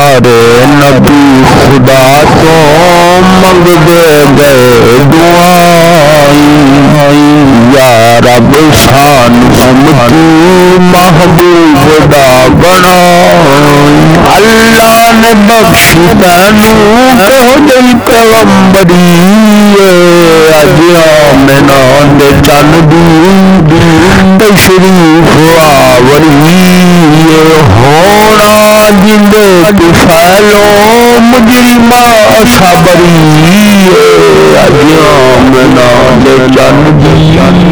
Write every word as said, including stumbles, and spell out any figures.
सारे नबी खुदा तो मंगते गए दुआई या रब शान उम्मती महबूब दा बनाई। अल्लाह ने बख्शी तैनू कोई पैगंबरी अजिया मैना दे चन दी तशरीफ आवरी होना जिंदे तू फैलो मुजरिमा सबरी अजिया मैना दे चन दी